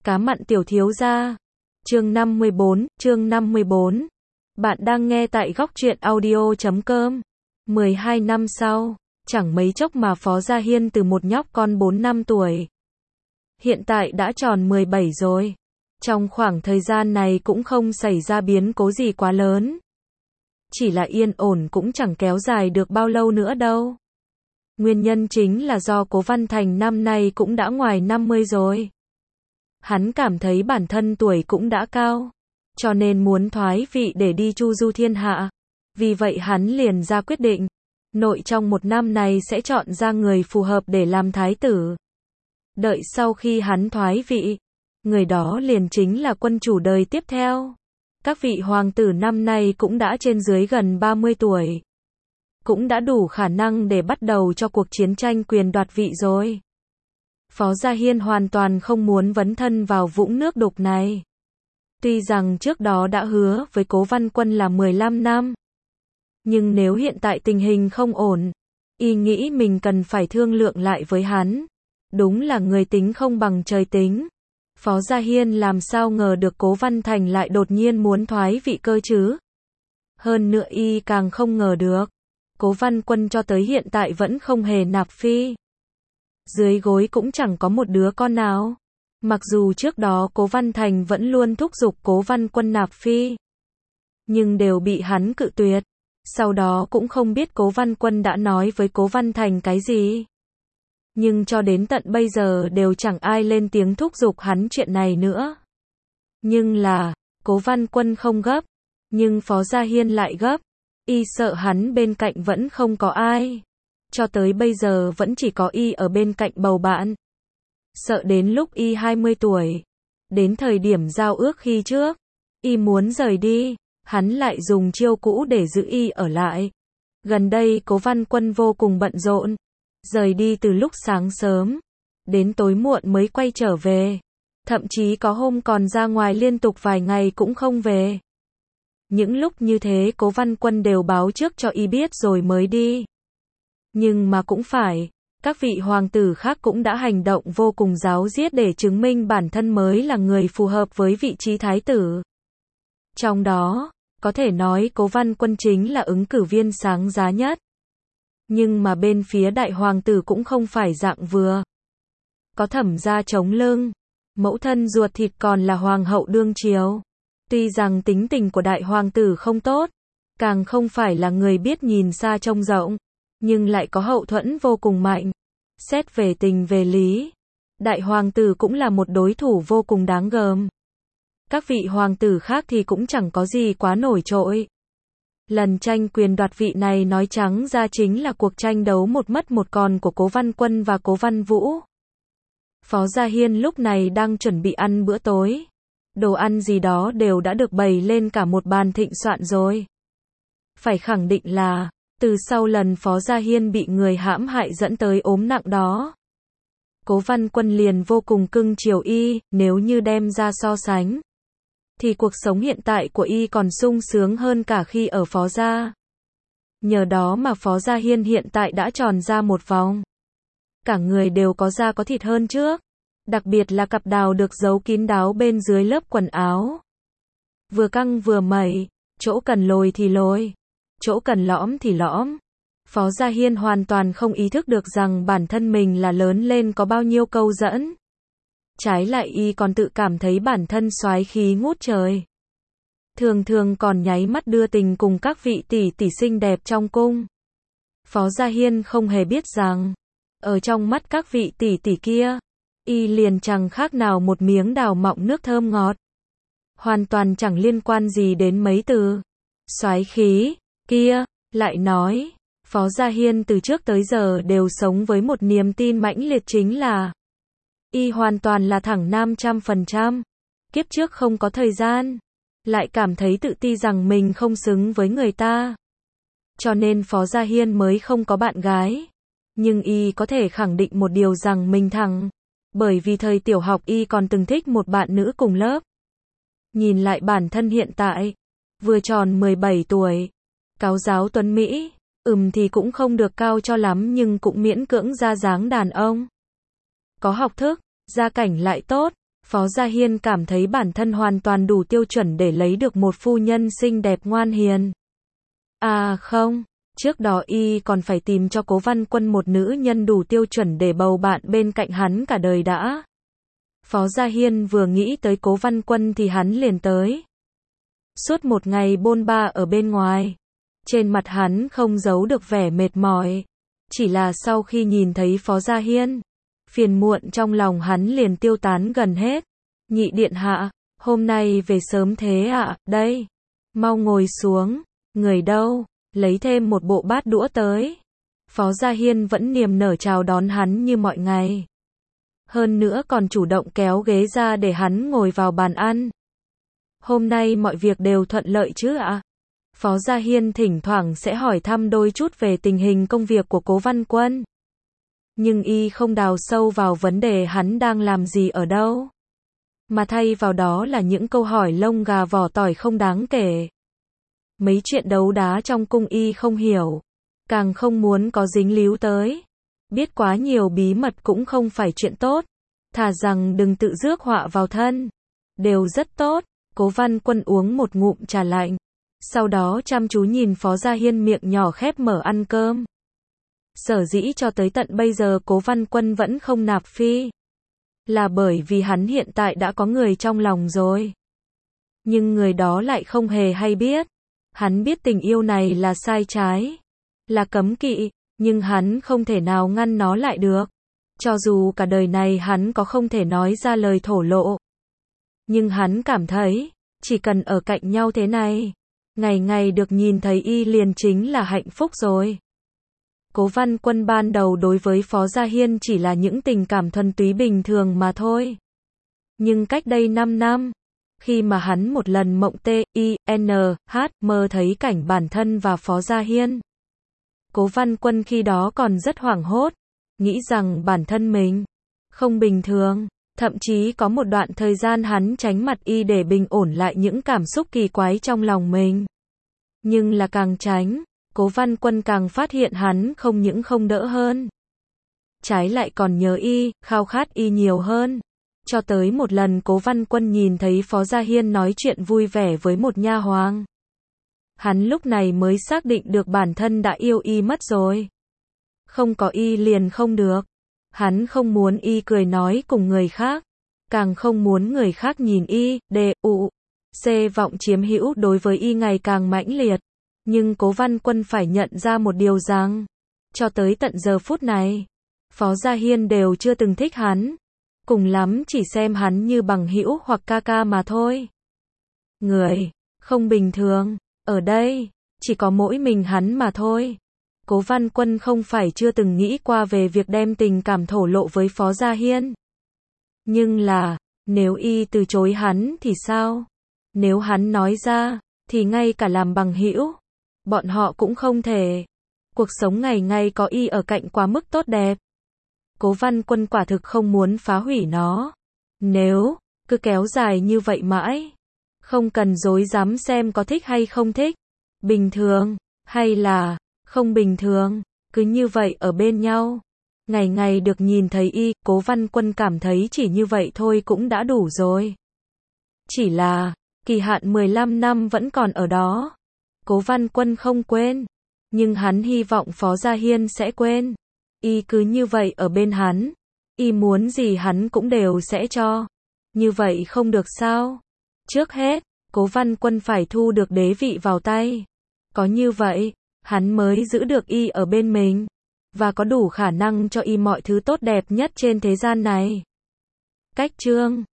Cá mặn tiểu thiếu gia. Chương 54. Bạn đang nghe tại góc truyện audio.com. 12 năm sau, chẳng mấy chốc mà Phó Gia Hiên từ một nhóc con 4 năm tuổi, hiện tại đã tròn 17 rồi. Trong khoảng thời gian này cũng không xảy ra biến cố gì quá lớn. Chỉ là yên ổn cũng chẳng kéo dài được bao lâu nữa đâu. Nguyên nhân chính là do Cố Văn Thành năm nay cũng đã ngoài 50 rồi. Hắn cảm thấy bản thân tuổi cũng đã cao, cho nên muốn thoái vị để đi chu du thiên hạ. Vì vậy hắn liền ra quyết định, nội trong một năm này sẽ chọn ra người phù hợp để làm thái tử. Đợi sau khi hắn thoái vị, người đó liền chính là quân chủ đời tiếp theo. Các vị hoàng tử năm nay cũng đã trên dưới gần 30 tuổi. Cũng đã đủ khả năng để bắt đầu cho cuộc chiến tranh quyền đoạt vị rồi. Phó Gia Hiên hoàn toàn không muốn vấn thân vào vũng nước đục này. Tuy rằng trước đó đã hứa với Cố Văn Quân là 15 năm. Nhưng nếu hiện tại tình hình không ổn, y nghĩ mình cần phải thương lượng lại với hắn. Đúng là người tính không bằng trời tính. Phó Gia Hiên làm sao ngờ được Cố Văn Thành lại đột nhiên muốn thoái vị cơ chứ. Hơn nữa y càng không ngờ được, Cố Văn Quân cho tới hiện tại vẫn không hề nạp phi. Dưới gối cũng chẳng có một đứa con nào. Mặc dù trước đó Cố Văn Thành vẫn luôn thúc giục Cố Văn Quân nạp phi, nhưng đều bị hắn cự tuyệt. Sau đó cũng không biết Cố Văn Quân đã nói với Cố Văn Thành cái gì. Nhưng cho đến tận bây giờ đều chẳng ai lên tiếng thúc giục hắn chuyện này nữa. Nhưng là, Cố Văn Quân không gấp, nhưng Phó Gia Hiên lại gấp. Y sợ hắn bên cạnh vẫn không có ai. Cho tới bây giờ vẫn chỉ có y ở bên cạnh bầu bạn. Sợ đến lúc y 20 tuổi, đến thời điểm giao ước khi trước, y muốn rời đi, hắn lại dùng chiêu cũ để giữ y ở lại. Gần đây Cố Văn Quân vô cùng bận rộn, rời đi từ lúc sáng sớm, đến tối muộn mới quay trở về. Thậm chí có hôm còn ra ngoài liên tục vài ngày cũng không về. Những lúc như thế Cố Văn Quân đều báo trước cho y biết rồi mới đi. Nhưng mà cũng phải, các vị hoàng tử khác cũng đã hành động vô cùng ráo riết để chứng minh bản thân mới là người phù hợp với vị trí thái tử. Trong đó, có thể nói Cố Văn Quân chính là ứng cử viên sáng giá nhất. Nhưng mà bên phía đại hoàng tử cũng không phải dạng vừa. Có Thẩm gia chống lưng, mẫu thân ruột thịt còn là hoàng hậu đương triều. Tuy rằng tính tình của đại hoàng tử không tốt, càng không phải là người biết nhìn xa trông rộng, nhưng lại có hậu thuẫn vô cùng mạnh. Xét về tình về lý, đại hoàng tử cũng là một đối thủ vô cùng đáng gờm. Các vị hoàng tử khác thì cũng chẳng có gì quá nổi trội. Lần tranh quyền đoạt vị này nói trắng ra chính là cuộc tranh đấu một mất một còn của Cố Văn Quân và Cố Văn Vũ. Phó Gia Hiên lúc này đang chuẩn bị ăn bữa tối. Đồ ăn gì đó đều đã được bày lên cả một bàn thịnh soạn rồi. Phải khẳng định là, từ sau lần Phó Gia Hiên bị người hãm hại dẫn tới ốm nặng đó, Cố Văn Quân liền vô cùng cưng chiều y. Nếu như đem ra so sánh, thì cuộc sống hiện tại của y còn sung sướng hơn cả khi ở Phó Gia. Nhờ đó mà Phó Gia Hiên hiện tại đã tròn ra một vòng. Cả người đều có da có thịt hơn trước. Đặc biệt là cặp đào được giấu kín đáo bên dưới lớp quần áo. Vừa căng vừa mẩy, chỗ cần lồi thì lồi, chỗ cần lõm thì lõm. Phó Gia Hiên hoàn toàn không ý thức được rằng bản thân mình là lớn lên có bao nhiêu câu dẫn. Trái lại y còn tự cảm thấy bản thân soái khí ngút trời. Thường thường còn nháy mắt đưa tình cùng các vị tỷ tỷ xinh đẹp trong cung. Phó Gia Hiên không hề biết rằng, ở trong mắt các vị tỷ tỷ kia, y liền chẳng khác nào một miếng đào mọng nước thơm ngọt. Hoàn toàn chẳng liên quan gì đến mấy từ soái khí kia. Lại nói, Phó Gia Hiên từ trước tới giờ đều sống với một niềm tin mãnh liệt chính là y hoàn toàn là thẳng nam 100%. Kiếp trước không có thời gian, lại cảm thấy tự ti rằng mình không xứng với người ta. Cho nên Phó Gia Hiên mới không có bạn gái. Nhưng y có thể khẳng định một điều rằng mình thẳng. Bởi vì thời tiểu học y còn từng thích một bạn nữ cùng lớp. Nhìn lại bản thân hiện tại, vừa tròn 17 tuổi, cáo giáo tuấn Mỹ, thì cũng không được cao cho lắm nhưng cũng miễn cưỡng ra dáng đàn ông. Có học thức, gia cảnh lại tốt, Phó Gia Hiên cảm thấy bản thân hoàn toàn đủ tiêu chuẩn để lấy được một phu nhân xinh đẹp ngoan hiền. À không, trước đó y còn phải tìm cho Cố Văn Quân một nữ nhân đủ tiêu chuẩn để bầu bạn bên cạnh hắn cả đời đã. Phó Gia Hiên vừa nghĩ tới Cố Văn Quân thì hắn liền tới. Suốt một ngày bôn ba ở bên ngoài, trên mặt hắn không giấu được vẻ mệt mỏi. Chỉ là sau khi nhìn thấy Phó Gia Hiên, phiền muộn trong lòng hắn liền tiêu tán gần hết. Nhị điện hạ, hôm nay về sớm thế ạ, đây. Mau ngồi xuống, người đâu, lấy thêm một bộ bát đũa tới. Phó Gia Hiên vẫn niềm nở chào đón hắn như mọi ngày. Hơn nữa còn chủ động kéo ghế ra để hắn ngồi vào bàn ăn. Hôm nay mọi việc đều thuận lợi chứ ạ? Phó Gia Hiên thỉnh thoảng sẽ hỏi thăm đôi chút về tình hình công việc của Cố Văn Quân. Nhưng y không đào sâu vào vấn đề hắn đang làm gì ở đâu. Mà thay vào đó là những câu hỏi lông gà vỏ tỏi không đáng kể. Mấy chuyện đấu đá trong cung y không hiểu, càng không muốn có dính líu tới. Biết quá nhiều bí mật cũng không phải chuyện tốt, thà rằng đừng tự rước họa vào thân. Đều rất tốt. Cố Văn Quân uống một ngụm trà lạnh, sau đó chăm chú nhìn Phó Gia Hiên miệng nhỏ khép mở ăn cơm. Sở dĩ cho tới tận bây giờ Cố Văn Quân vẫn không nạp phi, là bởi vì hắn hiện tại đã có người trong lòng rồi. Nhưng người đó lại không hề hay biết. Hắn biết tình yêu này là sai trái, là cấm kỵ, nhưng hắn không thể nào ngăn nó lại được. Cho dù cả đời này hắn có không thể nói ra lời thổ lộ. Nhưng hắn cảm thấy, chỉ cần ở cạnh nhau thế này, ngày ngày được nhìn thấy y liền chính là hạnh phúc rồi. Cố Văn Quân ban đầu đối với Phó Gia Hiên chỉ là những tình cảm thuần túy bình thường mà thôi. Nhưng cách đây 5 năm, khi mà hắn một lần mộng mơ thấy cảnh bản thân và Phó Gia Hiên, Cố Văn Quân khi đó còn rất hoảng hốt, nghĩ rằng bản thân mình không bình thường. Thậm chí có một đoạn thời gian hắn tránh mặt y để bình ổn lại những cảm xúc kỳ quái trong lòng mình. Nhưng là càng tránh, Cố Văn Quân càng phát hiện hắn không những không đỡ hơn, trái lại còn nhớ y, khao khát y nhiều hơn. Cho tới một lần Cố Văn Quân nhìn thấy Phó Gia Hiên nói chuyện vui vẻ với một nha hoàn. Hắn lúc này mới xác định được bản thân đã yêu y mất rồi. Không có y liền không được. Hắn không muốn y cười nói cùng người khác, càng không muốn người khác nhìn y, vọng chiếm hữu đối với y ngày càng mãnh liệt. Nhưng Cố Văn Quân phải nhận ra một điều rằng, cho tới tận giờ phút này, Phó Gia Hiên đều chưa từng thích hắn, cùng lắm chỉ xem hắn như bằng hữu hoặc ca ca mà thôi. Người không bình thường, ở đây, chỉ có mỗi mình hắn mà thôi. Cố Văn Quân không phải chưa từng nghĩ qua về việc đem tình cảm thổ lộ với Phó Gia Hiên. Nhưng là, nếu y từ chối hắn thì sao? Nếu hắn nói ra, thì ngay cả làm bằng hữu, bọn họ cũng không thể. Cuộc sống ngày ngày có y ở cạnh quá mức tốt đẹp. Cố Văn Quân quả thực không muốn phá hủy nó. Nếu cứ kéo dài như vậy mãi, không cần dối dám xem có thích hay không thích, bình thường, hay là không bình thường, cứ như vậy ở bên nhau. Ngày ngày được nhìn thấy y, Cố Văn Quân cảm thấy chỉ như vậy thôi cũng đã đủ rồi. Chỉ là, kỳ hạn 15 năm vẫn còn ở đó. Cố Văn Quân không quên, nhưng hắn hy vọng Phó Gia Hiên sẽ quên. Y cứ như vậy ở bên hắn, y muốn gì hắn cũng đều sẽ cho. Như vậy không được sao? Trước hết, Cố Văn Quân phải thu được đế vị vào tay. Có như vậy, hắn mới giữ được y ở bên mình, và có đủ khả năng cho y mọi thứ tốt đẹp nhất trên thế gian này. Cách chương